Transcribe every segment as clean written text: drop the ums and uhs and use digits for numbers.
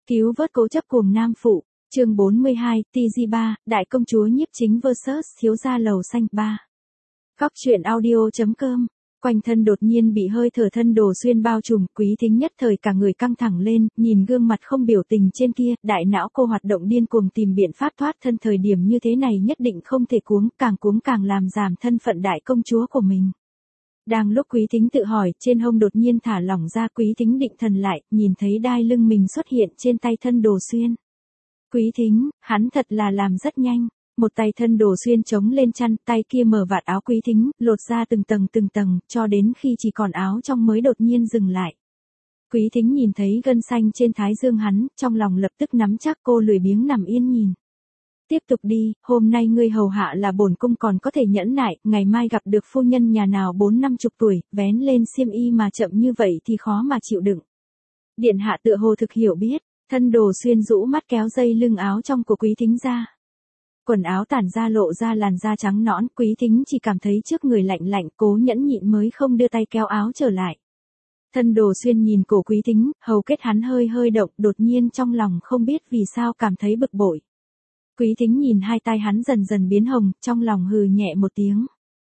Cứu vớt cố chấp cuồng nam phụ, chương 42, TG3, Đại công chúa nhiếp chính vs thiếu gia lầu xanh 3. Góc truyện audio.com. Quanh thân đột nhiên bị hơi thở Thân Đồ Xuyên bao trùm, Quý Thính nhất thời cả người căng thẳng lên, nhìn gương mặt không biểu tình trên kia, đại não cô hoạt động điên cuồng tìm biện pháp thoát thân. Thời điểm như thế này nhất định không thể cuống càng làm giảm thân phận đại công chúa của mình. Đang lúc Quý Thính tự hỏi, trên hông đột nhiên thả lỏng ra, Quý Thính định thần lại, nhìn thấy đai lưng mình xuất hiện trên tay Thân Đồ Xuyên. Quý Thính, hắn thật là làm rất nhanh. Một tay Thân Đồ Xuyên chống lên chăn, tay kia mở vạt áo Quý Thính, lột ra từng tầng, cho đến khi chỉ còn áo trong mới đột nhiên dừng lại. Quý Thính nhìn thấy gân xanh trên thái dương hắn, trong lòng lập tức nắm chắc, cô lười biếng nằm yên nhìn. Tiếp tục đi, hôm nay ngươi hầu hạ là bổn cung còn có thể nhẫn nại, ngày mai gặp được phu nhân nhà nào 40-50 tuổi, vén lên xiêm y mà chậm như vậy thì khó mà chịu đựng. Điện hạ tựa hồ thực hiểu biết, Thân Đồ Xuyên rũ mắt kéo dây lưng áo trong của Quý Thính ra. Quần áo tản ra lộ ra làn da trắng nõn, Quý Thính chỉ cảm thấy trước người lạnh, cố nhẫn nhịn mới không đưa tay kéo áo trở lại. Thân Đồ Xuyên nhìn cổ Quý Thính, hầu kết hắn hơi động, đột nhiên trong lòng không biết vì sao cảm thấy bực bội. Quý Thính nhìn hai tay hắn dần biến hồng, trong lòng hừ nhẹ một tiếng.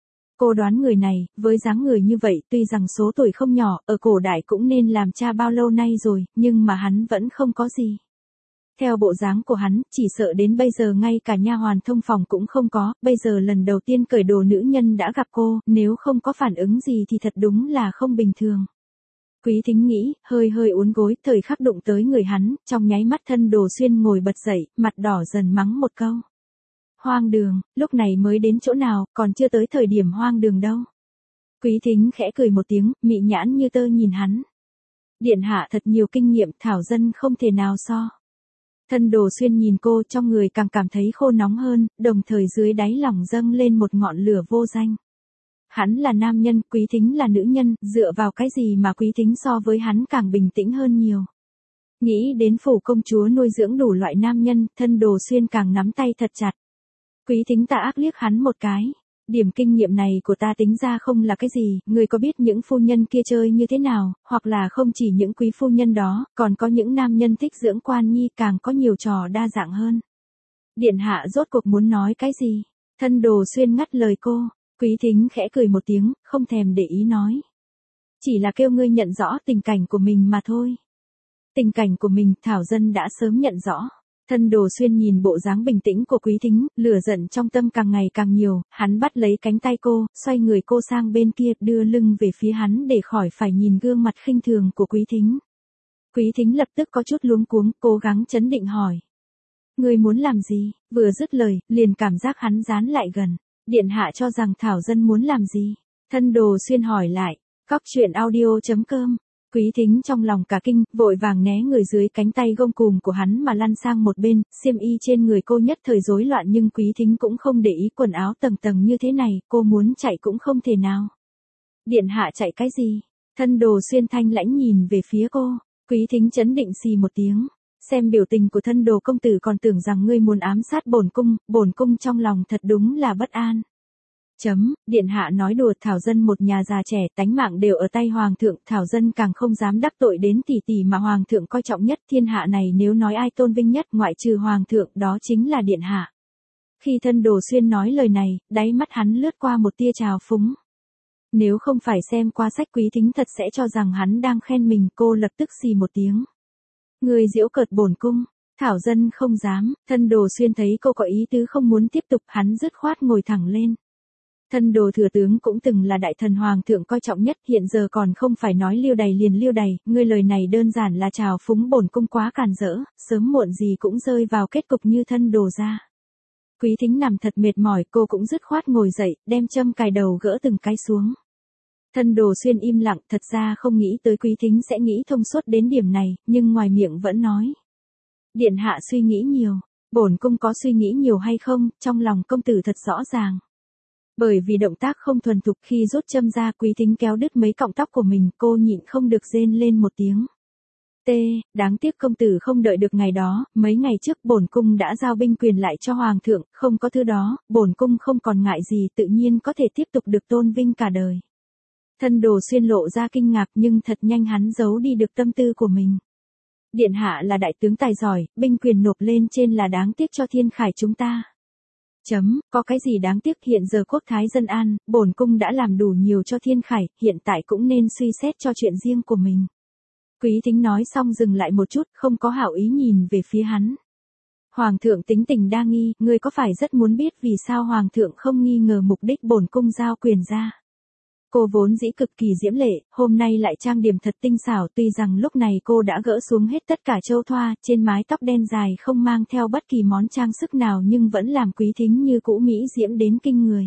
Cô đoán người này, với dáng người như vậy, tuy rằng số tuổi không nhỏ, ở cổ đại cũng nên làm cha bao lâu nay rồi, nhưng mà hắn vẫn không có gì. Theo bộ dáng của hắn, chỉ sợ đến bây giờ ngay cả nha hoàn thông phòng cũng không có, bây giờ lần đầu tiên cởi đồ nữ nhân đã gặp cô, nếu không có phản ứng gì thì thật đúng là không bình thường. Quý Thính nghĩ, hơi uốn gối, thời khắc đụng tới người hắn, trong nháy mắt Thân Đồ Xuyên ngồi bật dậy, mặt đỏ dần mắng một câu. Hoang đường, lúc này mới đến chỗ nào, còn chưa tới thời điểm hoang đường đâu. Quý Thính khẽ cười một tiếng, mị nhãn như tơ nhìn hắn. Điện hạ thật nhiều kinh nghiệm, thảo dân không thể nào so. Thân Đồ Xuyên nhìn cô, trong người càng cảm thấy khô nóng hơn, đồng thời dưới đáy lòng dâng lên một ngọn lửa vô danh. Hắn là nam nhân, Quý Thính là nữ nhân, dựa vào cái gì mà Quý Thính so với hắn càng bình tĩnh hơn nhiều. Nghĩ đến phủ công chúa nuôi dưỡng đủ loại nam nhân, Thân Đồ Xuyên càng nắm tay thật chặt. Quý Thính tà ác liếc hắn một cái. Điểm kinh nghiệm này của ta tính ra không là cái gì, người có biết những phu nhân kia chơi như thế nào, hoặc là không chỉ những quý phu nhân đó, còn có những nam nhân thích dưỡng quan nhi, càng có nhiều trò đa dạng hơn. Điện hạ rốt cuộc muốn nói cái gì? Thân Đồ Xuyên ngắt lời cô. Quý Thính khẽ cười một tiếng, không thèm để ý nói. Chỉ là kêu ngươi nhận rõ tình cảnh của mình mà thôi. Tình cảnh của mình, thảo dân đã sớm nhận rõ. Thân Đồ Xuyên nhìn bộ dáng bình tĩnh của Quý Thính, lửa giận trong tâm càng ngày càng nhiều, hắn bắt lấy cánh tay cô, xoay người cô sang bên kia, đưa lưng về phía hắn để khỏi phải nhìn gương mặt khinh thường của Quý Thính. Quý Thính lập tức có chút luống cuống, cố gắng trấn định hỏi. Ngươi muốn làm gì? Vừa dứt lời, liền cảm giác hắn dán lại gần. Điện hạ cho rằng thảo dân muốn làm gì? Thân Đồ Xuyên hỏi lại. Góc truyện audio.com. Quý Thính trong lòng cả kinh, vội vàng né người dưới cánh tay gông cùm của hắn mà lăn sang một bên, xiêm y trên người cô nhất thời rối loạn nhưng Quý Thính cũng không để ý, quần áo tầng như thế này, cô muốn chạy cũng không thể nào. Điện hạ chạy cái gì? Thân Đồ Xuyên thanh lãnh nhìn về phía cô, Quý Thính trấn định xì một tiếng. Xem biểu tình của Thân Đồ công tử còn tưởng rằng ngươi muốn ám sát bổn cung trong lòng thật đúng là bất an. Điện hạ nói đùa, thảo dân một nhà già trẻ, tánh mạng đều ở tay hoàng thượng, thảo dân càng không dám đắc tội đến tỷ mà hoàng thượng coi trọng nhất, thiên hạ này nếu nói ai tôn vinh nhất ngoại trừ hoàng thượng, đó chính là điện hạ. Khi Thân Đồ Xuyên nói lời này, đáy mắt hắn lướt qua một tia trào phúng. Nếu không phải xem qua sách, Quý Thính thật sẽ cho rằng hắn đang khen mình, cô lập tức xì một tiếng. Người giễu cợt bổn cung, thảo dân không dám. Thân Đồ Xuyên thấy cô có ý tứ không muốn tiếp tục, hắn dứt khoát ngồi thẳng lên. Thân Đồ thừa tướng cũng từng là đại thần hoàng thượng coi trọng nhất, hiện giờ còn không phải nói liêu đầy liền liêu đầy, ngươi lời này đơn giản là trào phúng bổn cung quá càn rỡ, sớm muộn gì cũng rơi vào kết cục như Thân Đồ ra. Quý Thính nằm thật mệt mỏi, cô cũng dứt khoát ngồi dậy, đem châm cài đầu gỡ từng cái xuống. Thân Đồ Xuyên im lặng, thật ra không nghĩ tới Quý Thính sẽ nghĩ thông suốt đến điểm này, nhưng ngoài miệng vẫn nói. Điện hạ suy nghĩ nhiều, bổn cung có suy nghĩ nhiều hay không, trong lòng công tử thật rõ ràng. Bởi vì động tác không thuần thục, khi rút châm ra, Quý Thính kéo đứt mấy cọng tóc của mình, cô nhịn không được rên lên một tiếng. Đáng tiếc công tử không đợi được ngày đó, mấy ngày trước bổn cung đã giao binh quyền lại cho hoàng thượng, không có thứ đó, bổn cung không còn ngại gì, tự nhiên có thể tiếp tục được tôn vinh cả đời. Thân Đồ Xuyên lộ ra kinh ngạc nhưng thật nhanh hắn giấu đi được tâm tư của mình. Điện hạ là đại tướng tài giỏi, binh quyền nộp lên trên là đáng tiếc cho thiên khải chúng ta. Có cái gì đáng tiếc, hiện giờ quốc thái dân an, bổn cung đã làm đủ nhiều cho thiên khải, hiện tại cũng nên suy xét cho chuyện riêng của mình. Quý Thính nói xong dừng lại một chút, không có hảo ý nhìn về phía hắn. Hoàng thượng tính tình đa nghi, ngươi có phải rất muốn biết vì sao hoàng thượng không nghi ngờ mục đích bổn cung giao quyền ra? Cô vốn dĩ cực kỳ diễm lệ, hôm nay lại trang điểm thật tinh xảo, tuy rằng lúc này cô đã gỡ xuống hết tất cả châu thoa, trên mái tóc đen dài không mang theo bất kỳ món trang sức nào nhưng vẫn làm Quý Thính như cũ mỹ diễm đến kinh người.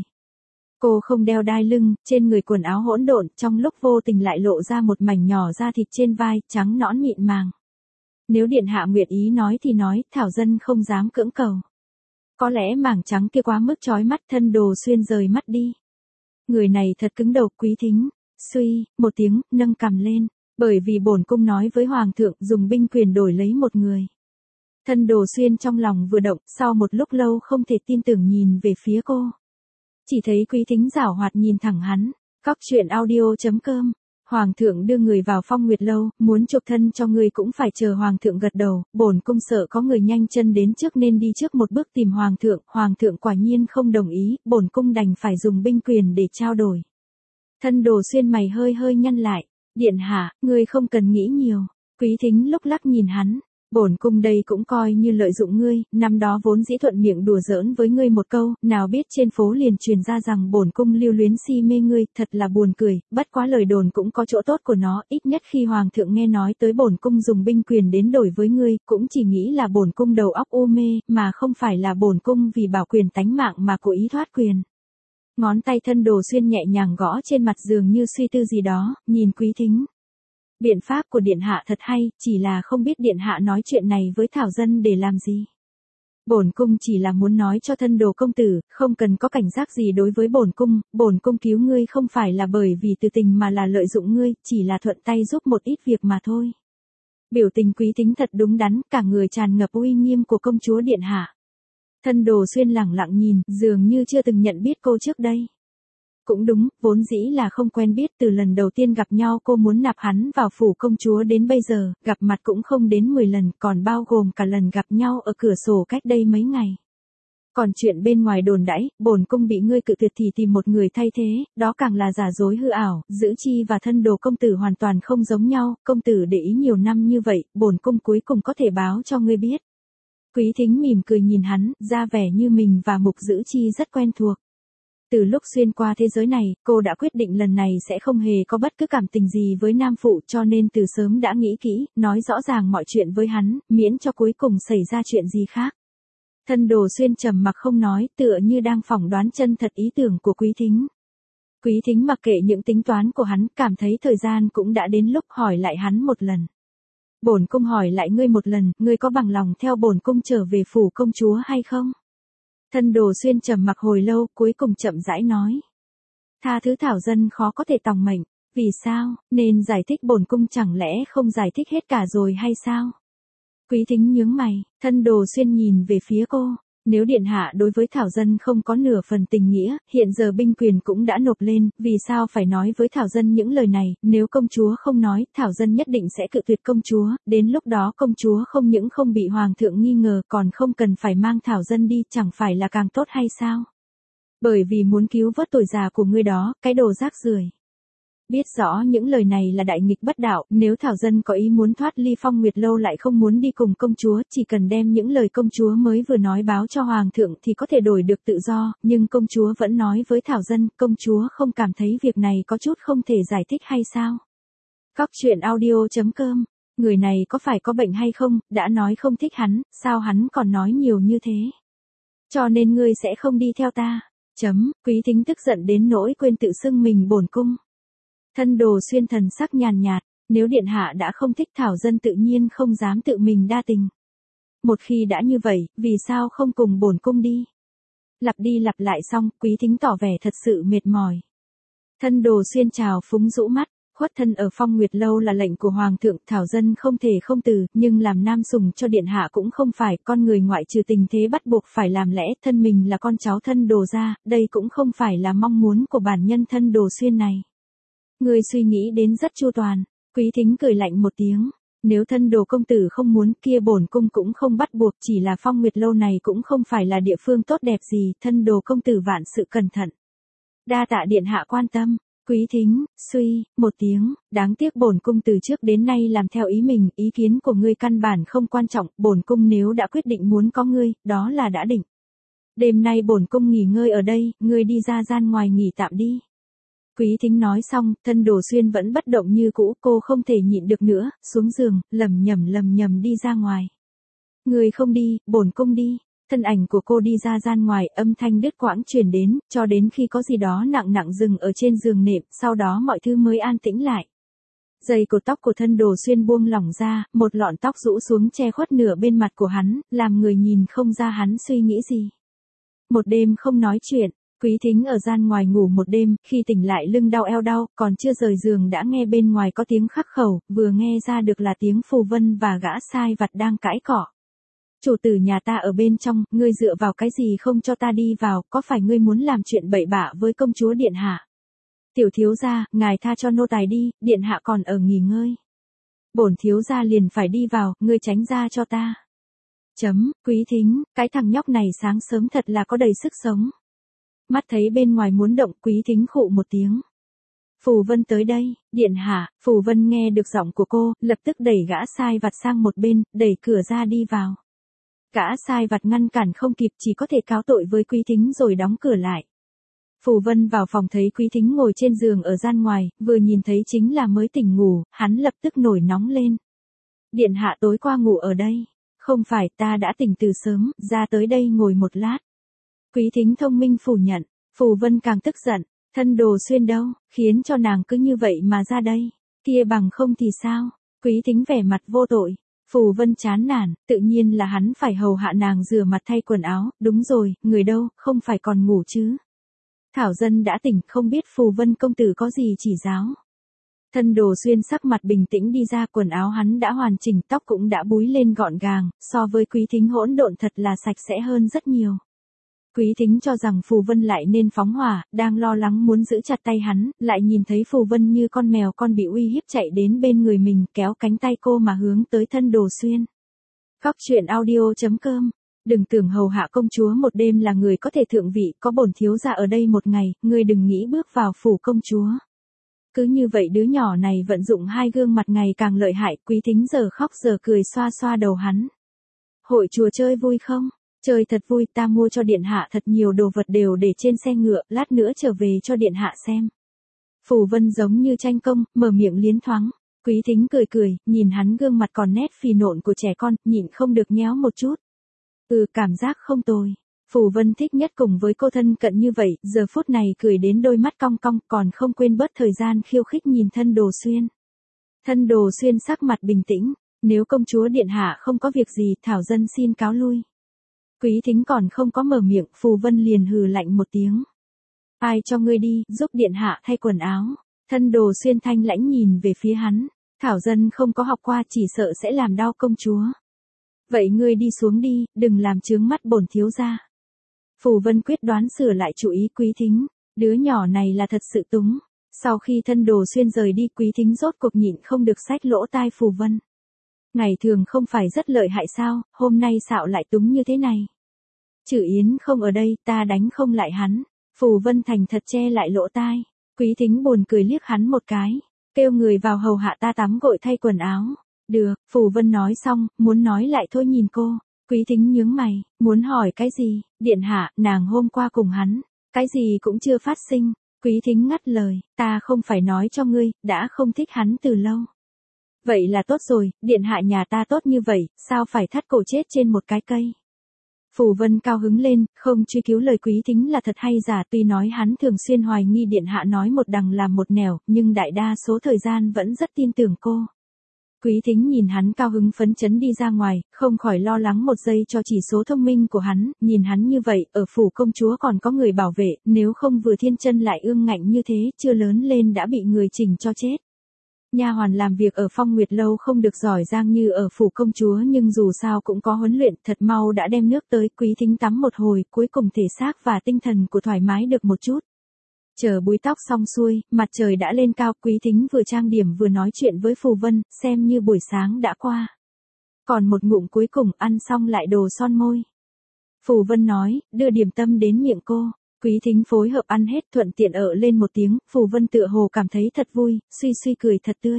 Cô không đeo đai lưng, trên người quần áo hỗn độn, trong lúc vô tình lại lộ ra một mảnh nhỏ da thịt trên vai, trắng nõn mịn màng. Nếu điện hạ nguyện ý nói thì nói, Thảo dân không dám cưỡng cầu. Có lẽ mảng trắng kia quá mức chói mắt, Thân Đồ Xuyên rời mắt đi. Người này thật cứng đầu. Quý Thính suy một tiếng, nâng cằm lên, bởi vì bổn cung nói với hoàng thượng dùng binh quyền đổi lấy một người. Thân Đồ Xuyên trong lòng vừa động, sau một lúc lâu không thể tin tưởng nhìn về phía cô. Chỉ thấy Quý Thính giảo hoạt nhìn thẳng hắn. Cóc truyện audio.com. Hoàng thượng đưa người vào Phong Nguyệt lâu, muốn chụp thân cho ngươi cũng phải chờ hoàng thượng gật đầu, bổn cung sợ có người nhanh chân đến trước nên đi trước một bước tìm hoàng thượng quả nhiên không đồng ý, bổn cung đành phải dùng binh quyền để trao đổi. Thân Đồ Xuyên mày hơi hơi nhăn lại, điện hạ, ngươi không cần nghĩ nhiều. Quý Thính lúc lắc nhìn hắn, bổn cung đây cũng coi như lợi dụng ngươi, năm đó vốn dĩ thuận miệng đùa giỡn với ngươi một câu, nào biết trên phố liền truyền ra rằng bổn cung lưu luyến si mê ngươi, thật là buồn cười, bất quá lời đồn cũng có chỗ tốt của nó, ít nhất khi hoàng thượng nghe nói tới bổn cung dùng binh quyền đến đổi với ngươi, cũng chỉ nghĩ là bổn cung đầu óc u mê, mà không phải là bổn cung vì bảo quyền tánh mạng mà cố ý thoát quyền. Ngón tay Thân Đồ Xuyên nhẹ nhàng gõ trên mặt giường như suy tư gì đó, nhìn Quý Thính. Biện pháp của điện hạ thật hay, chỉ là không biết điện hạ nói chuyện này với Thảo dân để làm gì. Bổn cung chỉ là muốn nói cho Thân Đồ công tử, không cần có cảnh giác gì đối với bổn cung cứu ngươi không phải là bởi vì từ tình mà là lợi dụng ngươi, chỉ là thuận tay giúp một ít việc mà thôi. Biểu tình Quý Thính thật đúng đắn, cả người tràn ngập uy nghiêm của công chúa điện hạ. Thân Đồ Xuyên lẳng lặng nhìn, dường như chưa từng nhận biết cô trước đây. Cũng đúng, vốn dĩ là không quen biết, từ lần đầu tiên gặp nhau cô muốn nạp hắn vào phủ công chúa đến bây giờ, gặp mặt cũng không đến 10 lần, còn bao gồm cả lần gặp nhau ở cửa sổ cách đây mấy ngày. Còn chuyện bên ngoài đồn đãi, bổn cung bị ngươi cự tuyệt thì tìm một người thay thế, đó càng là giả dối hư ảo, Giữ Chi và Thân Đồ công tử hoàn toàn không giống nhau, công tử để ý nhiều năm như vậy, bổn cung cuối cùng có thể báo cho ngươi biết. Quý Thính mỉm cười nhìn hắn, ra vẻ như mình và Mục Giữ Chi rất quen thuộc. Từ lúc xuyên qua thế giới này, cô đã quyết định lần này sẽ không hề có bất cứ cảm tình gì với nam phụ, cho nên từ sớm đã nghĩ kỹ, nói rõ ràng mọi chuyện với hắn, miễn cho cuối cùng xảy ra chuyện gì khác. Thân Đồ Xuyên trầm mặc không nói, tựa như đang phỏng đoán chân thật ý tưởng của Quý Thính. Quý Thính mặc kệ những tính toán của hắn, cảm thấy thời gian cũng đã đến lúc hỏi lại hắn một lần. Bổn cung hỏi lại ngươi một lần, ngươi có bằng lòng theo bổn cung trở về phủ công chúa hay không? Thân Đồ Xuyên trầm mặc hồi lâu, cuối cùng chậm rãi nói. Tha thứ Thảo dân khó có thể tòng mệnh, vì sao, nên giải thích bổn cung chẳng lẽ không giải thích hết cả rồi hay sao? Quý Thính nhướng mày, Thân Đồ Xuyên nhìn về phía cô. Nếu điện hạ đối với Thảo dân không có nửa phần tình nghĩa, hiện giờ binh quyền cũng đã nộp lên, vì sao phải nói với Thảo dân những lời này, nếu công chúa không nói, Thảo dân nhất định sẽ cự tuyệt công chúa, đến lúc đó công chúa không những không bị hoàng thượng nghi ngờ, còn không cần phải mang Thảo dân đi, chẳng phải là càng tốt hay sao? Bởi vì muốn cứu vớt tuổi già của ngươi đó, cái đồ rác rưởi. Biết rõ những lời này là đại nghịch bất đạo, nếu Thảo dân có ý muốn thoát ly Phong Nguyệt lâu lại không muốn đi cùng công chúa, chỉ cần đem những lời công chúa mới vừa nói báo cho hoàng thượng thì có thể đổi được tự do, nhưng công chúa vẫn nói với Thảo dân, công chúa không cảm thấy việc này có chút không thể giải thích hay sao? Cóc truyện audio.com. Người này có phải có bệnh hay không, đã nói không thích hắn, sao hắn còn nói nhiều như thế? Cho nên ngươi sẽ không đi theo ta. Quý Thính tức giận đến nỗi quên tự xưng mình bổn cung. Thân Đồ Xuyên thần sắc nhàn nhạt, nếu điện hạ đã không thích Thảo dân tự nhiên không dám tự mình đa tình. Một khi đã như vậy, vì sao không cùng bổn cung đi? Lặp đi lặp lại xong, Quý Thính tỏ vẻ thật sự mệt mỏi. Thân Đồ Xuyên trào phúng rũ mắt, khuất thân ở Phong Nguyệt lâu là lệnh của hoàng thượng, Thảo dân không thể không từ, nhưng làm nam sùng cho điện hạ cũng không phải, con người ngoại trừ tình thế bắt buộc phải làm lẽ, thân mình là con cháu Thân Đồ gia, đây cũng không phải là mong muốn của bản nhân Thân Đồ Xuyên này. Ngươi suy nghĩ đến rất chu toàn. Quý Thính cười lạnh một tiếng. Nếu thân đồ công tử không muốn kia bổn cung cũng không bắt buộc, chỉ là Phong Nguyệt lâu này cũng không phải là địa phương tốt đẹp gì, thân đồ công tử vạn sự cẩn thận. Đa tạ điện hạ quan tâm. Quý Thính, suy, một tiếng, đáng tiếc bổn cung từ trước đến nay làm theo ý mình, ý kiến của ngươi căn bản không quan trọng, bổn cung nếu đã quyết định muốn có ngươi, đó là đã định. Đêm nay bổn cung nghỉ ngơi ở đây, ngươi đi ra gian ngoài nghỉ tạm đi. Quý Thính nói xong, thân Đồ Xuyên vẫn bất động như cũ, cô không thể nhịn được nữa, xuống giường, lầm nhầm đi ra ngoài. Ngươi không đi, bổn cung đi. Thân ảnh của cô đi ra gian ngoài, âm thanh đứt quãng truyền đến, cho đến khi có gì đó nặng dừng ở trên giường nệm, sau đó mọi thứ mới an tĩnh lại. Dây cột tóc của thân Đồ Xuyên buông lỏng ra, một lọn tóc rũ xuống che khuất nửa bên mặt của hắn, làm người nhìn không ra hắn suy nghĩ gì. Một đêm không nói chuyện, Quý Thính ở gian ngoài ngủ một đêm, khi tỉnh lại lưng đau eo đau, còn chưa rời giường đã nghe bên ngoài có tiếng khắc khẩu, vừa nghe ra được là tiếng Phù Vân và gã sai vặt đang cãi cọ. Chủ tử nhà ta ở bên trong, ngươi dựa vào cái gì không cho ta đi vào, có phải ngươi muốn làm chuyện bậy bạ với công chúa điện hạ? Tiểu thiếu gia, ngài tha cho nô tài đi, điện hạ còn ở nghỉ ngơi. Bổn thiếu gia liền phải đi vào, ngươi tránh ra cho ta. Quý Thính, cái thằng nhóc này sáng sớm thật là có đầy sức sống. Mắt thấy bên ngoài muốn động, Quý Thính khụ một tiếng. Phù Vân tới đây, điện hạ. Phù Vân nghe được giọng của cô, lập tức đẩy gã sai vặt sang một bên, đẩy cửa ra đi vào. Gã sai vặt ngăn cản không kịp, chỉ có thể cáo tội với Quý Thính rồi đóng cửa lại. Phù Vân vào phòng thấy Quý Thính ngồi trên giường ở gian ngoài, vừa nhìn thấy chính là mới tỉnh ngủ, hắn lập tức nổi nóng lên. Điện hạ tối qua ngủ ở đây. Không phải, ta đã tỉnh từ sớm, ra tới đây ngồi một lát. Quý Thính thông minh phủ nhận. Phù Vân càng tức giận, thân Đồ Xuyên đâu, khiến cho nàng cứ như vậy mà ra đây. Kia bằng không thì sao? Quý Thính vẻ mặt vô tội. Phù Vân chán nản, tự nhiên là hắn phải hầu hạ nàng rửa mặt thay quần áo, đúng rồi, người đâu, không phải còn ngủ chứ. Thảo Dân đã tỉnh, không biết Phù Vân công tử có gì chỉ giáo. Thân Đồ Xuyên sắc mặt bình tĩnh đi ra, quần áo hắn đã hoàn chỉnh, tóc cũng đã búi lên gọn gàng, so với Quý Thính hỗn độn thật là sạch sẽ hơn rất nhiều. Quý Thính cho rằng Phù Vân lại nên phóng hỏa, đang lo lắng muốn giữ chặt tay hắn, lại nhìn thấy Phù Vân như con mèo con bị uy hiếp chạy đến bên người mình, kéo cánh tay cô mà hướng tới thân Đồ Xuyên. Góc truyện audio.com. Đừng tưởng hầu hạ công chúa một đêm là người có thể thượng vị, có bổn thiếu gia ở đây một ngày, ngươi đừng nghĩ bước vào phủ công chúa. Cứ như vậy đứa nhỏ này vận dụng hai gương mặt ngày càng lợi hại, Quý Thính giờ khóc giờ cười xoa xoa đầu hắn. Hội chùa chơi vui không? Chơi thật vui, ta mua cho điện hạ thật nhiều đồ vật đều để trên xe ngựa, lát nữa trở về cho điện hạ xem. Phù Vân giống như tranh công, mở miệng liến thoáng. Quý Thính cười, nhìn hắn gương mặt còn nét phì nộn của trẻ con, nhịn không được nhéo một chút. Cảm giác không tồi. Phù Vân thích nhất cùng với cô thân cận như vậy, giờ phút này cười đến đôi mắt cong cong, còn không quên bớt thời gian khiêu khích nhìn thân Đồ Xuyên. Thân Đồ Xuyên sắc mặt bình tĩnh, nếu công chúa điện hạ không có việc gì, Thảo Dân xin cáo lui. Quý Thính còn không có mở miệng, Phù Vân liền hừ lạnh một tiếng. Ai cho ngươi đi, giúp điện hạ thay quần áo. Thân Đồ Xuyên thanh lãnh nhìn về phía hắn. Thảo Dân không có học qua, chỉ sợ sẽ làm đau công chúa. Vậy ngươi đi xuống đi, đừng làm chướng mắt bổn thiếu gia. Phù Vân quyết đoán sửa lại chủ ý Quý Thính. Đứa nhỏ này là thật sự túng. Sau khi thân Đồ Xuyên rời đi, Quý Thính rốt cuộc nhịn không được xách lỗ tai Phù Vân. Ngày thường không phải rất lợi hại sao, hôm nay xạo lại túng như thế này. Chử Yến không ở đây, ta đánh không lại hắn. Phù Vân thành thật che lại lỗ tai. Quý Thính buồn cười liếc hắn một cái. Kêu người vào hầu hạ ta tắm gội thay quần áo. Được, Phù Vân nói xong, muốn nói lại thôi nhìn cô. Quý Thính nhướng mày, muốn hỏi cái gì? Điện hạ, nàng hôm qua cùng hắn. Cái gì cũng chưa phát sinh. Quý Thính ngắt lời, ta không phải nói cho ngươi, đã không thích hắn từ lâu. Vậy là tốt rồi, điện hạ nhà ta tốt như vậy, sao phải thắt cổ chết trên một cái cây? Phù Vân cao hứng lên, không truy cứu lời Quý Thính là thật hay giả, tuy nói hắn thường xuyên hoài nghi điện hạ nói một đằng làm một nẻo, nhưng đại đa số thời gian vẫn rất tin tưởng cô. Quý Thính nhìn hắn cao hứng phấn chấn đi ra ngoài, không khỏi lo lắng một giây cho chỉ số thông minh của hắn, nhìn hắn như vậy, ở phủ công chúa còn có người bảo vệ, nếu không vừa thiên chân lại ương ngạnh như thế, chưa lớn lên đã bị người chỉnh cho chết. Nha hoàn làm việc ở Phong Nguyệt lâu không được giỏi giang như ở phủ công chúa, nhưng dù sao cũng có huấn luyện, thật mau đã đem nước tới. Quý Thính tắm một hồi, cuối cùng thể xác và tinh thần của thoải mái được một chút. Chờ búi tóc xong xuôi, mặt trời đã lên cao, Quý Thính vừa trang điểm vừa nói chuyện với Phù Vân, xem như buổi sáng đã qua. Còn một ngụm cuối cùng ăn xong lại đồ son môi. Phù Vân nói, đưa điểm tâm đến miệng cô. Quý Thính phối hợp ăn hết, thuận tiện lên một tiếng, Phù Vân tựa hồ cảm thấy thật vui, suy suy cười thật tươi.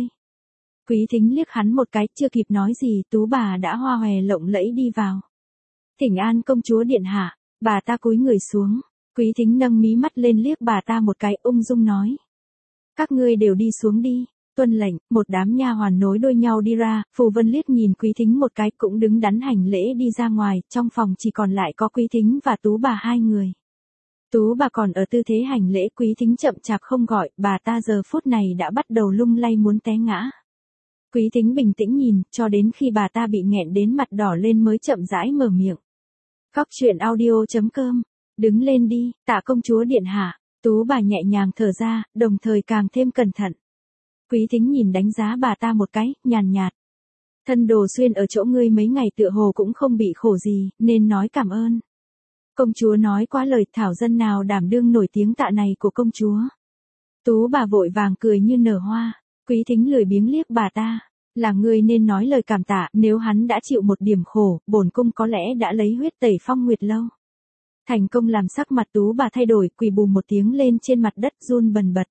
Quý Thính liếc hắn một cái, chưa kịp nói gì, tú bà đã hoa hòe lộng lẫy đi vào. Thỉnh an công chúa điện hạ, bà ta cúi người xuống. Quý Thính nâng mí mắt lên liếc bà ta một cái, ung dung nói. Các ngươi đều đi xuống đi. Tuân lệnh, một đám nha hoàn nối đuôi nhau đi ra, Phù Vân liếc nhìn Quý Thính một cái cũng đứng đắn hành lễ đi ra ngoài, trong phòng chỉ còn lại có Quý Thính và tú bà hai người. Tú bà còn ở tư thế hành lễ, Quý Thính chậm chạp không gọi, bà ta giờ phút này đã bắt đầu lung lay muốn té ngã. Quý Thính bình tĩnh nhìn, cho đến khi bà ta bị nghẹn đến mặt đỏ lên mới chậm rãi mở miệng. Cóc truyện audio.com, đứng lên đi, tạ công chúa điện hạ. Tú bà nhẹ nhàng thở ra, đồng thời càng thêm cẩn thận. Quý Thính nhìn đánh giá bà ta một cái, nhàn nhạt. Thân Đồ Xuyên ở chỗ ngươi mấy ngày tựa hồ cũng không bị khổ gì, nên nói cảm ơn. Công chúa nói quá lời, thảo dân nào đảm đương nổi tiếng tạ này của công chúa. Tú bà vội vàng cười như nở hoa. Quý Thính lười biếng liếc bà ta. Là ngươi nên nói lời cảm tạ, nếu hắn đã chịu một điểm khổ, bổn cung có lẽ đã lấy huyết tẩy Phong Nguyệt Lâu. Thành công làm sắc mặt tú bà thay đổi, quỳ bùm một tiếng lên trên mặt đất run bần bật.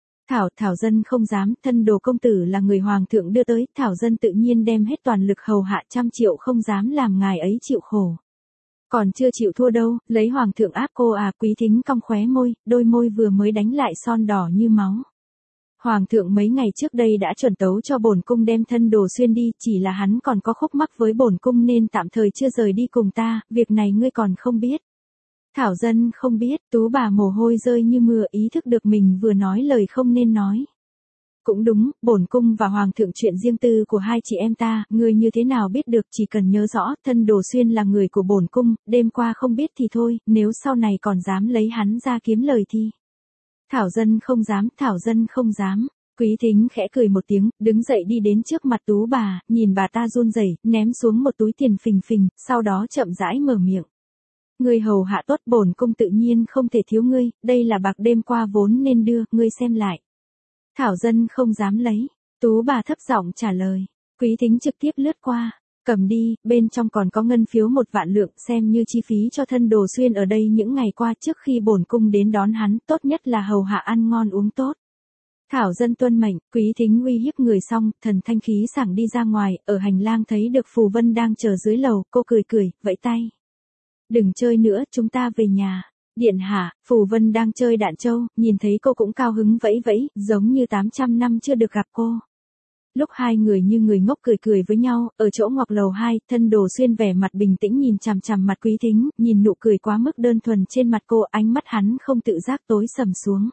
Thảo dân không dám, thân Đồ công tử là người hoàng thượng đưa tới, thảo dân tự nhiên đem hết toàn lực hầu hạ, 100 triệu không dám làm ngài ấy chịu khổ. Còn chưa chịu thua đâu, lấy hoàng thượng áp cô à. Quý Thính cong khóe môi, đôi môi vừa mới đánh lại son đỏ như máu. Hoàng thượng mấy ngày trước đây đã chuẩn tấu cho bổn cung đem thân Đồ Xuyên đi, chỉ là hắn còn có khúc mắc với bổn cung nên tạm thời chưa rời đi cùng ta, việc này ngươi còn không biết. Thảo dân không biết, tú bà mồ hôi rơi như mưa, ý thức được mình vừa nói lời không nên nói. Cũng đúng, bổn cung và hoàng thượng chuyện riêng tư của hai chị em ta, ngươi như thế nào biết được, chỉ cần nhớ rõ, thân Đồ Xuyên là người của bổn cung, đêm qua không biết thì thôi, nếu sau này còn dám lấy hắn ra kiếm lời thì. Thảo dân không dám, thảo dân không dám. Quý Thính khẽ cười một tiếng, đứng dậy đi đến trước mặt tú bà, nhìn bà ta run rẩy, ném xuống một túi tiền phình phình, sau đó chậm rãi mở miệng. Ngươi hầu hạ tốt, bổn cung tự nhiên không thể thiếu ngươi, đây là bạc đêm qua vốn nên đưa, ngươi xem lại. Thảo dân không dám lấy. Tú bà thấp giọng trả lời. Quý Thính trực tiếp lướt qua. Cầm đi, bên trong còn có ngân phiếu 1 vạn lượng, xem như chi phí cho thân Đồ Xuyên ở đây những ngày qua trước khi bổn cung đến đón hắn, tốt nhất là hầu hạ ăn ngon uống tốt. Thảo dân tuân mệnh. Quý Thính uy hiếp người xong, thần thanh khí sảng đi ra ngoài, ở hành lang thấy được Phù Vân đang chờ dưới lầu, cô cười cười, vẫy tay. Đừng chơi nữa, chúng ta về nhà. Điện hạ, Phù Vân đang chơi đạn châu, nhìn thấy cô cũng cao hứng vẫy vẫy, giống như 800 năm chưa được gặp cô. Lúc hai người như người ngốc cười cười với nhau, ở chỗ ngoặc lầu 2, thân Đồ Xuyên vẻ mặt bình tĩnh nhìn chằm chằm mặt Quý Thính, nhìn nụ cười quá mức đơn thuần trên mặt cô, ánh mắt hắn không tự giác tối sầm xuống.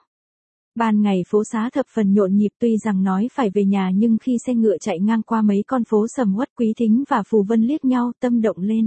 Ban ngày phố xá thập phần nhộn nhịp, tuy rằng nói phải về nhà nhưng khi xe ngựa chạy ngang qua mấy con phố sầm uất, Quý Thính và Phù Vân liếc nhau, tâm động lên.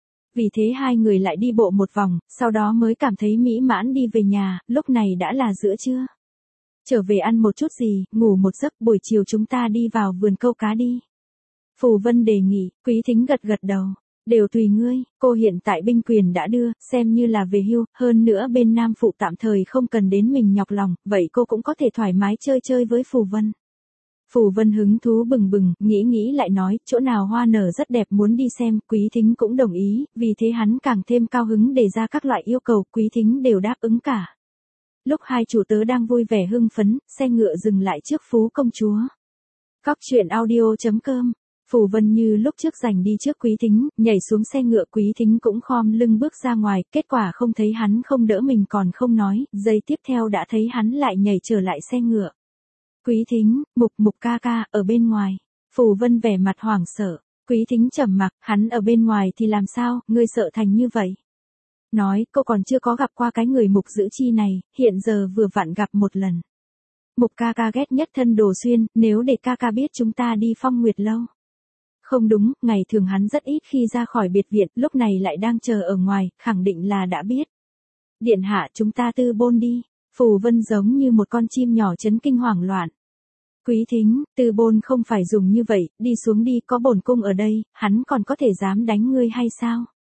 Vì thế hai người lại đi bộ một vòng, sau đó mới cảm thấy mỹ mãn đi về nhà, lúc này đã là giữa trưa. Trở về ăn một chút gì, ngủ một giấc, buổi chiều chúng ta đi vào vườn câu cá đi. Phù Vân đề nghị, Quý Thính gật gật đầu. Đều tùy ngươi, cô hiện tại binh quyền đã đưa, xem như là về hưu, hơn nữa bên Nam Phụ tạm thời không cần đến mình nhọc lòng, vậy cô cũng có thể thoải mái chơi chơi với Phù Vân. Phù Vân hứng thú bừng bừng, nghĩ lại nói, chỗ nào hoa nở rất đẹp muốn đi xem, Quý Thính cũng đồng ý, vì thế hắn càng thêm cao hứng đề ra các loại yêu cầu, Quý Thính đều đáp ứng cả. Lúc hai chủ tớ đang vui vẻ hưng phấn, xe ngựa dừng lại trước Phú Công Chúa. Cóc truyện audio.com, Phù Vân như lúc trước giành đi trước Quý Thính, nhảy xuống xe ngựa, Quý Thính cũng khom lưng bước ra ngoài, kết quả không thấy hắn không đỡ mình còn không nói, giây tiếp theo đã thấy hắn lại nhảy trở lại xe ngựa. Quý Thính, Mục ca ca, ở bên ngoài. Phù Vân vẻ mặt hoảng sợ. Quý Thính trầm mặc, hắn ở bên ngoài thì làm sao, ngươi sợ thành như vậy. Nói, cô còn chưa có gặp qua cái người Mục Dữ Chi này, hiện giờ vừa vặn gặp một lần. Mục ca ca ghét nhất thân Đồ Xuyên, nếu để ca ca biết chúng ta đi Phong Nguyệt Lâu. Không đúng, ngày thường hắn rất ít khi ra khỏi biệt viện, lúc này lại đang chờ ở ngoài, khẳng định là đã biết. Điện hạ, chúng ta tư bôn đi. Phù Vân giống như một con chim nhỏ chấn kinh hoảng loạn. Quý Thính, tư bôn không phải dùng như vậy, đi xuống đi, có bổn cung ở đây, hắn còn có thể dám đánh ngươi hay sao?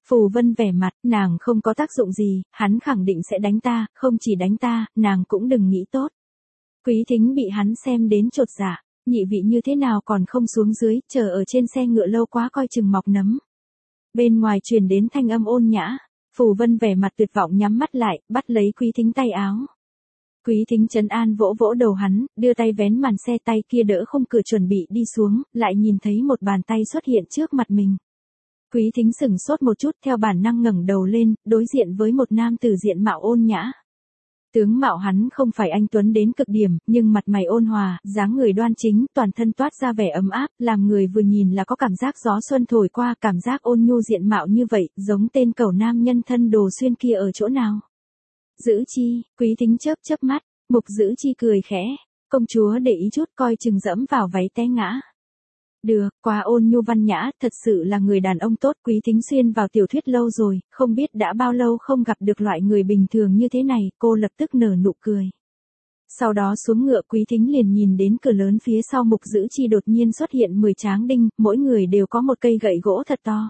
Phù Vân vẻ mặt, nàng không có tác dụng gì, hắn khẳng định sẽ đánh ta, không chỉ đánh ta, nàng cũng đừng nghĩ tốt. Quý Thính bị hắn xem đến chột dạ, nhị vị như thế nào còn không xuống dưới, chờ ở trên xe ngựa lâu quá coi chừng mọc nấm. Bên ngoài truyền đến thanh âm ôn nhã, Phù Vân vẻ mặt tuyệt vọng nhắm mắt lại, bắt lấy Quý Thính tay áo. Quý Thính trấn an vỗ vỗ đầu hắn, đưa tay vén màn xe, tay kia đỡ khung cửa chuẩn bị đi xuống, lại nhìn thấy một bàn tay xuất hiện trước mặt mình. Quý Thính sửng sốt một chút, theo bản năng ngẩng đầu lên, đối diện với một nam tử diện mạo ôn nhã. Tướng mạo hắn không phải anh tuấn đến cực điểm, nhưng mặt mày ôn hòa, dáng người đoan chính, toàn thân toát ra vẻ ấm áp, làm người vừa nhìn là có cảm giác gió xuân thổi qua, cảm giác ôn nhu diện mạo như vậy, giống tên cẩu nam nhân thân Đồ Xuyên kia ở chỗ nào. Giữ Chi, Quý Thính chớp chớp mắt, Mục Giữ Chi cười khẽ, công chúa để ý chút coi chừng dẫm vào váy té ngã. Được, quá ôn nhu văn nhã, thật sự là người đàn ông tốt. Quý Thính xuyên vào tiểu thuyết lâu rồi, không biết đã bao lâu không gặp được loại người bình thường như thế này, cô lập tức nở nụ cười. Sau đó xuống ngựa, Quý Thính liền nhìn đến cửa lớn phía sau Mục Giữ Chi đột nhiên xuất hiện 10 tráng đinh, mỗi người đều có một cây gậy gỗ thật to.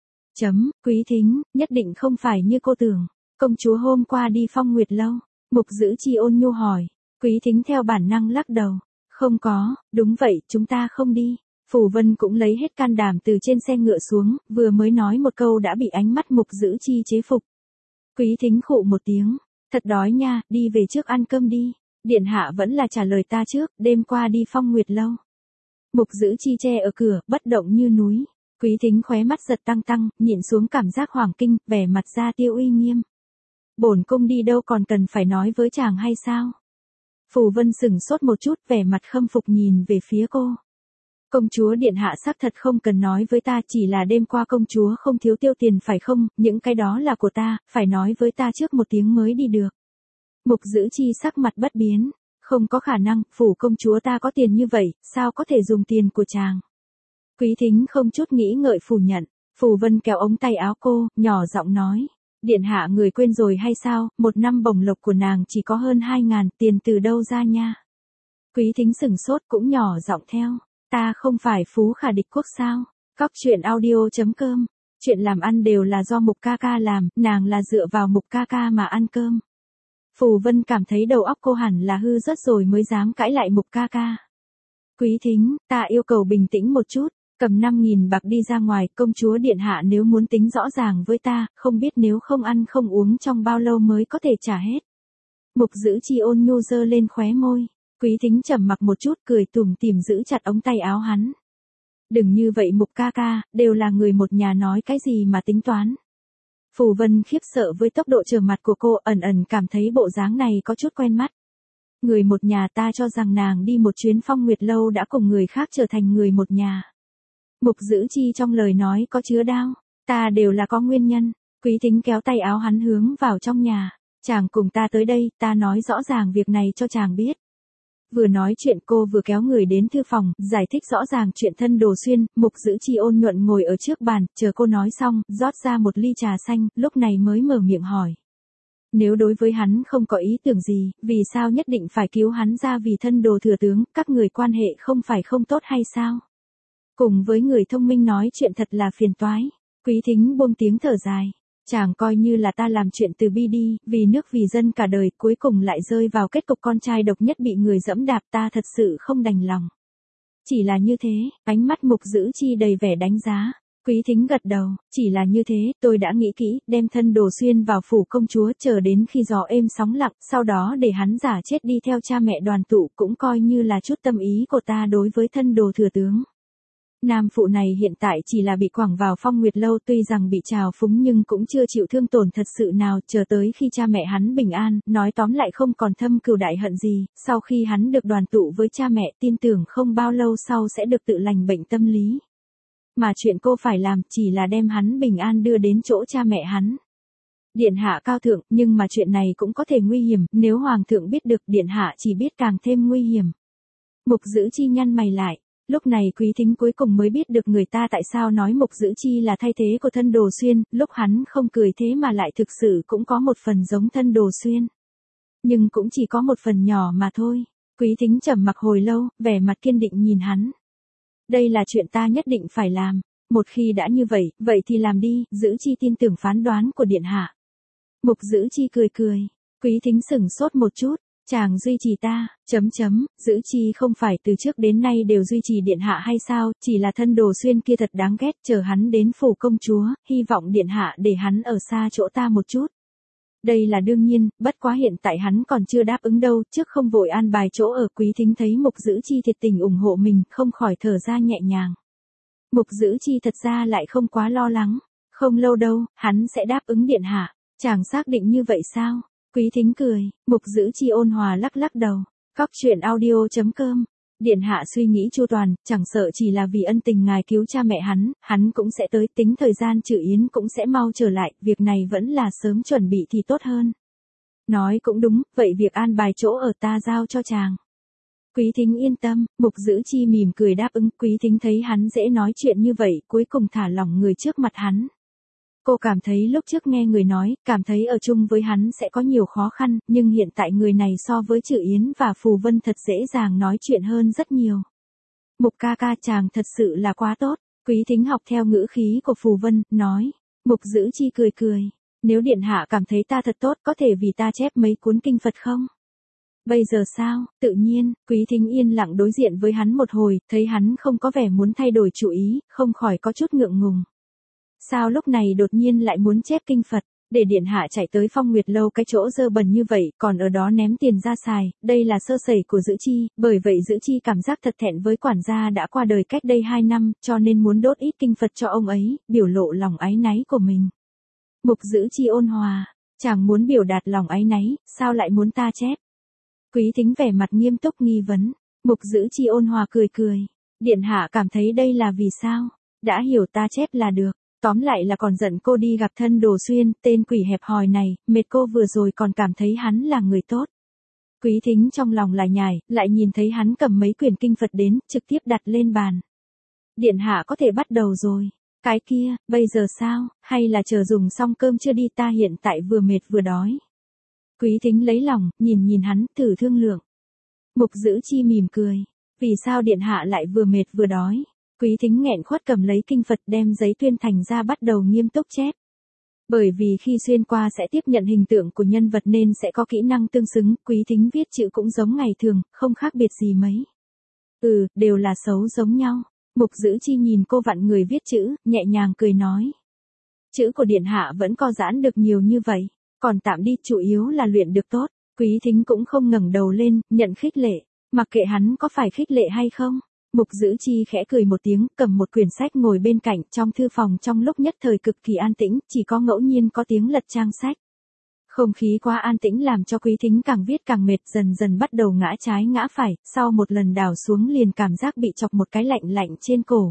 Quý Thính, nhất định không phải như cô tưởng. Công chúa hôm qua đi Phong Nguyệt lâu. Mục Giữ Chi ôn nhu hỏi. Quý Thính theo bản năng lắc đầu. Không có, đúng vậy, chúng ta không đi. Phù Vân cũng lấy hết can đảm từ trên xe ngựa xuống, vừa mới nói một câu đã bị ánh mắt Mục Giữ Chi chế phục. Quý Thính khụ một tiếng. Thật đói nha, đi về trước ăn cơm đi. Điện hạ vẫn là trả lời ta trước, đêm qua đi Phong Nguyệt lâu. Mục Giữ Chi che ở cửa, bất động như núi. Quý Thính khóe mắt giật tăng, nhìn xuống cảm giác hoàng kinh, vẻ mặt ra tiêu uy nghiêm. Bổn cung đi đâu còn cần phải nói với chàng hay sao? Phù Vân sửng sốt một chút, vẻ mặt khâm phục nhìn về phía cô. Công chúa điện hạ xác thật không cần nói với ta, chỉ là đêm qua công chúa không thiếu tiêu tiền phải không, những cái đó là của ta, phải nói với ta trước một tiếng mới đi được. Mục Giữ Chi sắc mặt bất biến, không có khả năng, phủ công chúa ta có tiền như vậy, sao có thể dùng tiền của chàng. Quý Thính không chút nghĩ ngợi phủ nhận, Phù Vân kéo ống tay áo cô, nhỏ giọng nói. Điện hạ người quên rồi hay sao, một năm bổng lộc của nàng chỉ có hơn 2.000, tiền từ đâu ra nha. Quý Thính sửng sốt cũng nhỏ giọng theo. Ta không phải phú khả địch quốc sao? Cóc truyện audio.com. Chuyện làm ăn đều là do Mục ca ca làm, nàng là dựa vào Mục ca ca mà ăn cơm. Phù Vân cảm thấy đầu óc cô hẳn là hư rất rồi mới dám cãi lại Mục ca ca. Quý Thính, ta yêu cầu bình tĩnh một chút, cầm 5.000 bạc đi ra ngoài, công chúa điện hạ nếu muốn tính rõ ràng với ta, không biết nếu không ăn không uống trong bao lâu mới có thể trả hết. Mục Giữ Chi ôn nhu giơ lên khóe môi. Quý Thính trầm mặc một chút, cười tủm tỉm giữ chặt ống tay áo hắn. Đừng như vậy Mục ca ca, đều là người một nhà, nói cái gì mà tính toán. Phù Vân khiếp sợ với tốc độ trở mặt của cô, ẩn ẩn cảm thấy bộ dáng này có chút quen mắt. Người một nhà, ta cho rằng nàng đi một chuyến Phong Nguyệt lâu đã cùng người khác trở thành người một nhà. Mục Giữ Chi trong lời nói có chứa đau, ta đều là có nguyên nhân. Quý Thính kéo tay áo hắn hướng vào trong nhà. Chàng cùng ta tới đây, ta nói rõ ràng việc này cho chàng biết. Vừa nói chuyện cô vừa kéo người đến thư phòng, giải thích rõ ràng chuyện thân Đồ Xuyên. Mục Giữ Chi ôn nhuận ngồi ở trước bàn, chờ cô nói xong, rót ra một ly trà xanh, lúc này mới mở miệng hỏi. Nếu đối với hắn không có ý tưởng gì, vì sao nhất định phải cứu hắn ra vì thân Đồ thừa tướng, các người quan hệ không phải không tốt hay sao? Cùng với người thông minh nói chuyện thật là phiền toái. Quý Thính buông tiếng thở dài. Chàng coi như là ta làm chuyện từ bi đi, vì nước vì dân cả đời, cuối cùng lại rơi vào kết cục con trai độc nhất bị người dẫm đạp, ta thật sự không đành lòng. Chỉ là như thế, ánh mắt Mục Giữ Chi đầy vẻ đánh giá. Quý Thính gật đầu, chỉ là như thế, tôi đã nghĩ kỹ, đem thân Đồ Xuyên vào phủ công chúa, chờ đến khi gió êm sóng lặng, sau đó để hắn giả chết đi theo cha mẹ đoàn tụ, cũng coi như là chút tâm ý của ta đối với thân Đồ thừa tướng. Nam phụ này hiện tại chỉ là bị quẳng vào Phong Nguyệt lâu, tuy rằng bị trào phúng nhưng cũng chưa chịu thương tổn thật sự nào, chờ tới khi cha mẹ hắn bình an, nói tóm lại không còn thâm cừu đại hận gì, sau khi hắn được đoàn tụ với cha mẹ, tin tưởng không bao lâu sau sẽ được tự lành bệnh tâm lý. Mà chuyện cô phải làm chỉ là đem hắn bình an đưa đến chỗ cha mẹ hắn. Điện hạ cao thượng, nhưng mà chuyện này cũng có thể nguy hiểm, nếu hoàng thượng biết được, điện hạ chỉ biết càng thêm nguy hiểm. Mục Giữ Chi nhăn mày lại. Lúc này Quý Thính cuối cùng mới biết được người ta tại sao nói Mục Giữ Chi là thay thế của thân Đồ Xuyên, lúc hắn không cười thế mà lại thực sự cũng có một phần giống thân Đồ Xuyên. Nhưng cũng chỉ có một phần nhỏ mà thôi. Quý Thính trầm mặc hồi lâu, vẻ mặt kiên định nhìn hắn. Đây là chuyện ta nhất định phải làm. Một khi đã như vậy, vậy thì làm đi, Giữ Chi tin tưởng phán đoán của điện hạ. Mục Giữ Chi cười cười. Quý Thính sửng sốt một chút. Chàng duy trì ta, Giữ Chi không phải từ trước đến nay đều duy trì điện hạ hay sao, chỉ là thân Đồ Xuyên kia thật đáng ghét, chờ hắn đến phủ công chúa, hy vọng điện hạ để hắn ở xa chỗ ta một chút. Đây là đương nhiên, bất quá hiện tại hắn còn chưa đáp ứng đâu, trước không vội an bài chỗ ở. Quý Thính thấy Mục Giữ Chi thiệt tình ủng hộ mình, không khỏi thở ra nhẹ nhàng. Mục Giữ Chi thật ra lại không quá lo lắng, không lâu đâu, hắn sẽ đáp ứng điện hạ. Chàng xác định như vậy sao? Quý Thính cười, Mục Giữ Chi ôn hòa lắc lắc đầu. Cóc truyện audio.com. Điện hạ suy nghĩ chu toàn, chẳng sợ chỉ là vì ân tình ngài cứu cha mẹ hắn cũng sẽ tới, tính thời gian Trử Yến cũng sẽ mau trở lại, việc này vẫn là sớm chuẩn bị thì tốt hơn. Nói cũng đúng, vậy việc an bài chỗ ở ta giao cho chàng. Quý Thính yên tâm, Mục Giữ Chi mỉm cười đáp ứng. Quý Thính thấy hắn dễ nói chuyện như vậy, cuối cùng thả lỏng người trước mặt hắn. Cô cảm thấy lúc trước nghe người nói, cảm thấy ở chung với hắn sẽ có nhiều khó khăn, nhưng hiện tại người này so với Trử Yến và Phù Vân thật dễ dàng nói chuyện hơn rất nhiều. Mục ca ca, chàng thật sự là quá tốt. Quý Thính học theo ngữ khí của Phù Vân, nói. Mục Giữ Chi cười cười. Nếu điện hạ cảm thấy ta thật tốt, có thể vì ta chép mấy cuốn kinh Phật không? Bây giờ sao? Tự nhiên. Quý Thính yên lặng đối diện với hắn một hồi, thấy hắn không có vẻ muốn thay đổi chủ ý, không khỏi có chút ngượng ngùng. Sao lúc này đột nhiên lại muốn chép kinh Phật, để điện hạ chạy tới Phong Nguyệt lâu cái chỗ dơ bẩn như vậy, còn ở đó ném tiền ra xài, đây là sơ sẩy của Giữ Chi, bởi vậy Giữ Chi cảm giác thật thẹn với quản gia đã qua đời cách đây 2 năm, cho nên muốn đốt ít kinh Phật cho ông ấy, biểu lộ lòng áy náy của mình. Mục Giữ Chi ôn hòa, chàng muốn biểu đạt lòng áy náy, sao lại muốn ta chép? Quý Thính vẻ mặt nghiêm túc nghi vấn. Mục Giữ Chi ôn hòa cười cười. Điện hạ cảm thấy đây là vì sao? Đã hiểu, ta chép là được. Tóm lại là còn giận cô đi gặp thân Đồ Xuyên, tên quỷ hẹp hòi này, mệt cô vừa rồi còn cảm thấy hắn là người tốt. Quý Thính trong lòng lại nhải, lại nhìn thấy hắn cầm mấy quyển kinh Phật đến, trực tiếp đặt lên bàn. Điện hạ có thể bắt đầu rồi. Cái kia, bây giờ sao, hay là chờ dùng xong cơm chưa đi, ta hiện tại vừa mệt vừa đói. Quý Thính lấy lòng, nhìn hắn, thử thương lượng. Mục Giữ Chi mỉm cười. Vì sao điện hạ lại vừa mệt vừa đói? Quý Thính nghẹn khuất cầm lấy kinh Phật, đem giấy tuyên thành ra bắt đầu nghiêm túc chép. Bởi vì khi xuyên qua sẽ tiếp nhận hình tượng của nhân vật nên sẽ có kỹ năng tương xứng, Quý Thính viết chữ cũng giống ngày thường, không khác biệt gì mấy. Đều là xấu giống nhau. Mục Giữ Chi nhìn cô vặn người viết chữ, nhẹ nhàng cười nói. Chữ của điện hạ vẫn co giãn được nhiều như vậy, còn tạm đi, chủ yếu là luyện được tốt. Quý Thính cũng không ngẩng đầu lên, nhận khích lệ, mặc kệ hắn có phải khích lệ hay không. Mục Giữ Chi khẽ cười một tiếng, cầm một quyển sách ngồi bên cạnh, trong thư phòng trong lúc nhất thời cực kỳ an tĩnh, chỉ có ngẫu nhiên có tiếng lật trang sách. Không khí quá an tĩnh làm cho Quý Thính càng viết càng mệt, dần dần bắt đầu ngã trái ngã phải, sau một lần đảo xuống liền cảm giác bị chọc một cái lạnh lạnh trên cổ.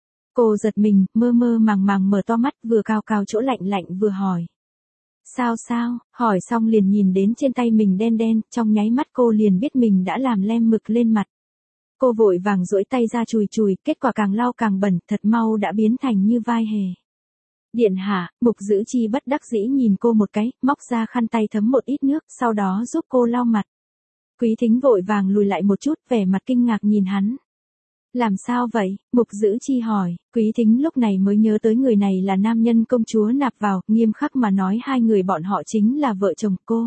Cô giật mình, mơ mơ màng màng mở to mắt, vừa cào cào chỗ lạnh lạnh vừa hỏi. Sao, hỏi xong liền nhìn đến trên tay mình đen đen, trong nháy mắt cô liền biết mình đã làm lem mực lên mặt. Cô vội vàng duỗi tay ra chùi, kết quả càng lau càng bẩn, thật mau đã biến thành như vai hề. Điện hạ, Mục Giữ Chi bất đắc dĩ nhìn cô một cái, móc ra khăn tay thấm một ít nước, sau đó giúp cô lau mặt. Quý Thính vội vàng lùi lại một chút, vẻ mặt kinh ngạc nhìn hắn. Làm sao vậy? Mục Giữ Chi hỏi. Quý Thính lúc này mới nhớ tới người này là nam nhân công chúa nạp vào, nghiêm khắc mà nói hai người bọn họ chính là vợ chồng cô.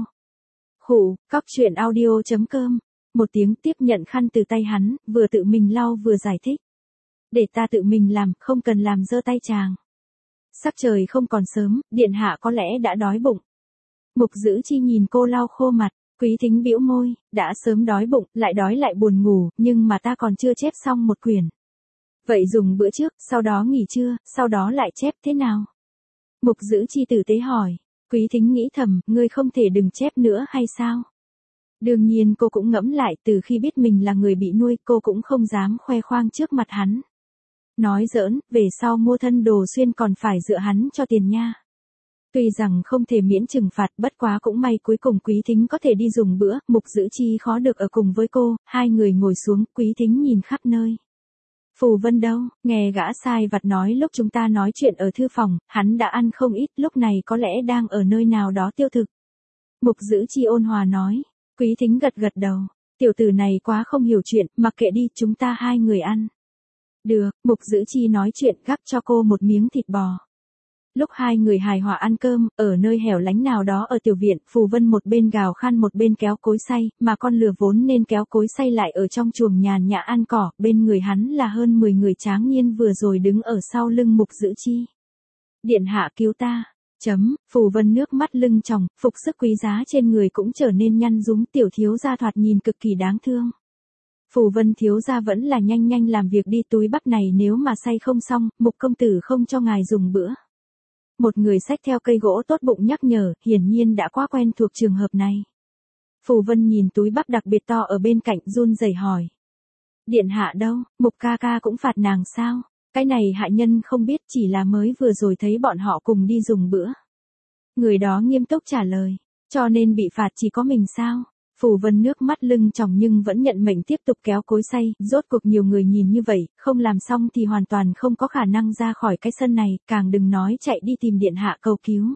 Khủ, cóc truyện audio.com. Một tiếng tiếp nhận khăn từ tay hắn, vừa tự mình lau vừa giải thích. Để ta tự mình làm, không cần làm dơ tay chàng. Sắc trời không còn sớm, điện hạ có lẽ đã đói bụng. Mục Giữ Chi nhìn cô lau khô mặt. Quý Thính bĩu môi, đã sớm đói bụng, lại đói buồn ngủ, nhưng mà ta còn chưa chép xong một quyển. Vậy dùng bữa trước, sau đó nghỉ trưa, sau đó lại chép thế nào? Mục Giữ Chi tử tế hỏi. Quý Thính nghĩ thầm, ngươi không thể đừng chép nữa hay sao? Đương nhiên cô cũng ngẫm lại, từ khi biết mình là người bị nuôi, cô cũng không dám khoe khoang trước mặt hắn. Nói giỡn, về sau mua thân Đồ Xuyên còn phải dựa hắn cho tiền nha. Tuy rằng không thể miễn trừng phạt, bất quá cũng may cuối cùng Quý Thính có thể đi dùng bữa, Mục Giữ Chi khó được ở cùng với cô, hai người ngồi xuống, Quý Thính nhìn khắp nơi. Phù Vân đâu, nghe gã sai vặt nói lúc chúng ta nói chuyện ở thư phòng, hắn đã ăn không ít, lúc này có lẽ đang ở nơi nào đó tiêu thực. Mục Giữ Chi ôn hòa nói. Quý Thính gật đầu, tiểu tử này quá không hiểu chuyện, mặc kệ đi, chúng ta hai người ăn. Được, Mục Dữ Chi nói chuyện gắp cho cô một miếng thịt bò. Lúc hai người hài hòa ăn cơm, ở nơi hẻo lánh nào đó ở tiểu viện, Phù Vân một bên gào khan một bên kéo cối xay, mà con lừa vốn nên kéo cối xay lại ở trong chuồng nhàn nhã ăn cỏ, bên người hắn là hơn 10 người tráng niên vừa rồi đứng ở sau lưng Mục Dữ Chi. Điện hạ cứu ta. Phù Vân nước mắt lưng tròng, phục sức quý giá trên người cũng trở nên nhăn rúm, tiểu thiếu gia thoạt nhìn cực kỳ đáng thương. Phù Vân thiếu gia vẫn là nhanh nhanh làm việc đi, túi bắp này nếu mà xay không xong, Mục công tử không cho ngài dùng bữa. Một người xách theo cây gỗ tốt bụng nhắc nhở, hiển nhiên đã quá quen thuộc trường hợp này. Phù Vân nhìn túi bắp đặc biệt to ở bên cạnh, run rẩy hỏi. Điện hạ đâu, Mục ca ca cũng phạt nàng sao? Cái này hạ nhân không biết, chỉ là mới vừa rồi thấy bọn họ cùng đi dùng bữa. Người đó nghiêm túc trả lời, cho nên bị phạt chỉ có mình sao? Phù Vân nước mắt lưng tròng nhưng vẫn nhận mệnh tiếp tục kéo cối xay, rốt cuộc nhiều người nhìn như vậy, không làm xong thì hoàn toàn không có khả năng ra khỏi cái sân này, càng đừng nói chạy đi tìm điện hạ cầu cứu.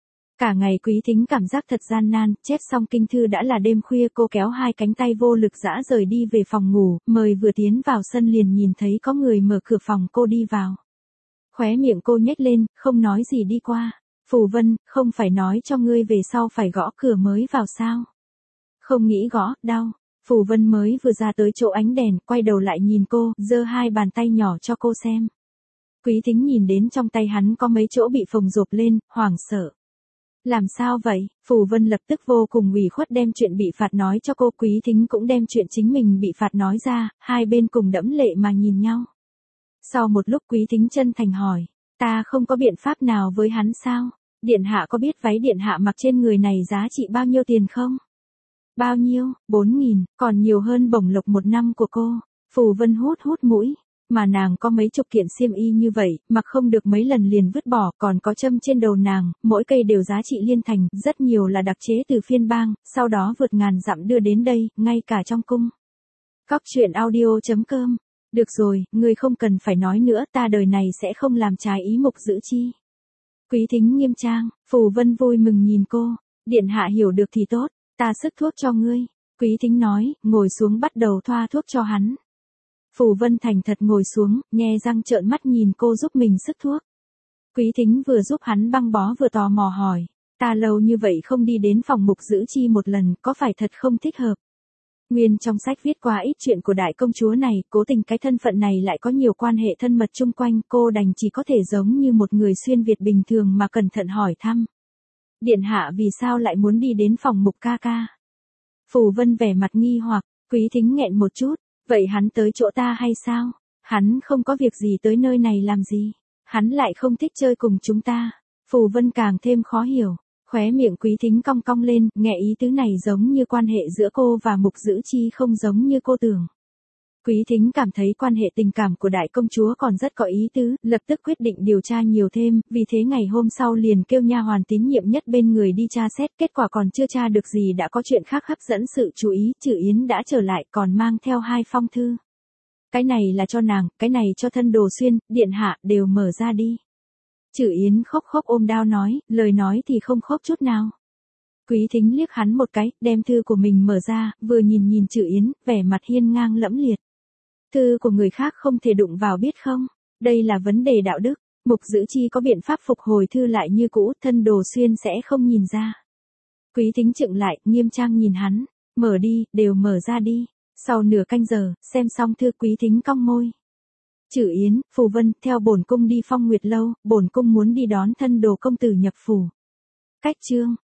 Cả ngày Quý Thính cảm giác thật gian nan, chép xong kinh thư đã là đêm khuya, cô kéo hai cánh tay vô lực dã rời đi về phòng ngủ, mời vừa tiến vào sân liền nhìn thấy có người mở cửa phòng cô đi vào. Khóe miệng cô nhếch lên, không nói gì đi qua. Phù Vân, không phải nói cho ngươi về sau phải gõ cửa mới vào sao? Không nghĩ gõ, đau. Phù Vân mới vừa ra tới chỗ ánh đèn, quay đầu lại nhìn cô, giơ hai bàn tay nhỏ cho cô xem. Quý Thính nhìn đến trong tay hắn có mấy chỗ bị phồng rộp lên, hoảng sợ. Làm sao vậy? Phù Vân lập tức vô cùng ủy khuất đem chuyện bị phạt nói cho cô, Quý Thính cũng đem chuyện chính mình bị phạt nói ra, hai bên cùng đẫm lệ mà nhìn nhau. Sau một lúc Quý Thính chân thành hỏi, ta không có biện pháp nào với hắn sao? Điện hạ có biết váy điện hạ mặc trên người này giá trị bao nhiêu tiền không? Bao nhiêu? 4.000, còn nhiều hơn bổng lộc một năm của cô. Phù Vân hút mũi. Mà nàng có mấy chục kiện xiêm y như vậy, mặc không được mấy lần liền vứt bỏ, còn có châm trên đầu nàng, mỗi cây đều giá trị liên thành, rất nhiều là đặc chế từ phiên bang, sau đó vượt ngàn dặm đưa đến đây, ngay cả trong cung. Cóc truyện audio.com. Được rồi, ngươi không cần phải nói nữa, ta đời này sẽ không làm trái ý Mục Dữ Chi. Quý Thính nghiêm trang, Phù Vân vui mừng nhìn cô, điện hạ hiểu được thì tốt, ta sức thuốc cho ngươi. Quý Thính nói, ngồi xuống bắt đầu thoa thuốc cho hắn. Phù Vân thành thật ngồi xuống, nhe răng trợn mắt nhìn cô giúp mình sức thuốc. Quý Thính vừa giúp hắn băng bó vừa tò mò hỏi, ta lâu như vậy không đi đến phòng Mục Dữ Chi một lần, có phải thật không thích hợp? Nguyên trong sách viết quá ít chuyện của đại công chúa này, cố tình cái thân phận này lại có nhiều quan hệ thân mật chung quanh, cô đành chỉ có thể giống như một người xuyên Việt bình thường mà cẩn thận hỏi thăm. Điện hạ vì sao lại muốn đi đến phòng Mục ca ca? Phù Vân vẻ mặt nghi hoặc, Quý Thính nghẹn một chút, vậy hắn tới chỗ ta hay sao? Hắn không có việc gì tới nơi này làm gì? Hắn lại không thích chơi cùng chúng ta. Phù Vân càng thêm khó hiểu. Khóe miệng Quý Thính cong cong lên, nghe ý tứ này giống như quan hệ giữa cô và Mục Dữ Chi không giống như cô tưởng. Quý Thính cảm thấy quan hệ tình cảm của đại công chúa còn rất có ý tứ, lập tức quyết định điều tra nhiều thêm, vì thế ngày hôm sau liền kêu nha hoàn tín nhiệm nhất bên người đi tra xét, kết quả còn chưa tra được gì đã có chuyện khác hấp dẫn sự chú ý, Trử Yến đã trở lại còn mang theo 2 phong thư. Cái này là cho nàng, cái này cho Thân Đồ Xuyên, điện hạ, đều mở ra đi. Trử Yến khóc ôm đao nói, lời nói thì không khóc chút nào. Quý Thính liếc hắn một cái, đem thư của mình mở ra, vừa nhìn Trử Yến, vẻ mặt hiên ngang lẫm liệt. Thư của người khác không thể đụng vào biết không? Đây là vấn đề đạo đức. Mục Dữ Chi có biện pháp phục hồi thư lại như cũ, Thân Đồ Xuyên sẽ không nhìn ra. Quý Thính chững lại, nghiêm trang nhìn hắn. Mở đi, đều mở ra đi. Sau nửa canh giờ, xem xong thư Quý Thính cong môi. Trử Yến, Phù Vân, theo bổn cung đi Phong Nguyệt lâu, bổn cung muốn đi đón Thân Đồ công tử nhập phủ. Cách chương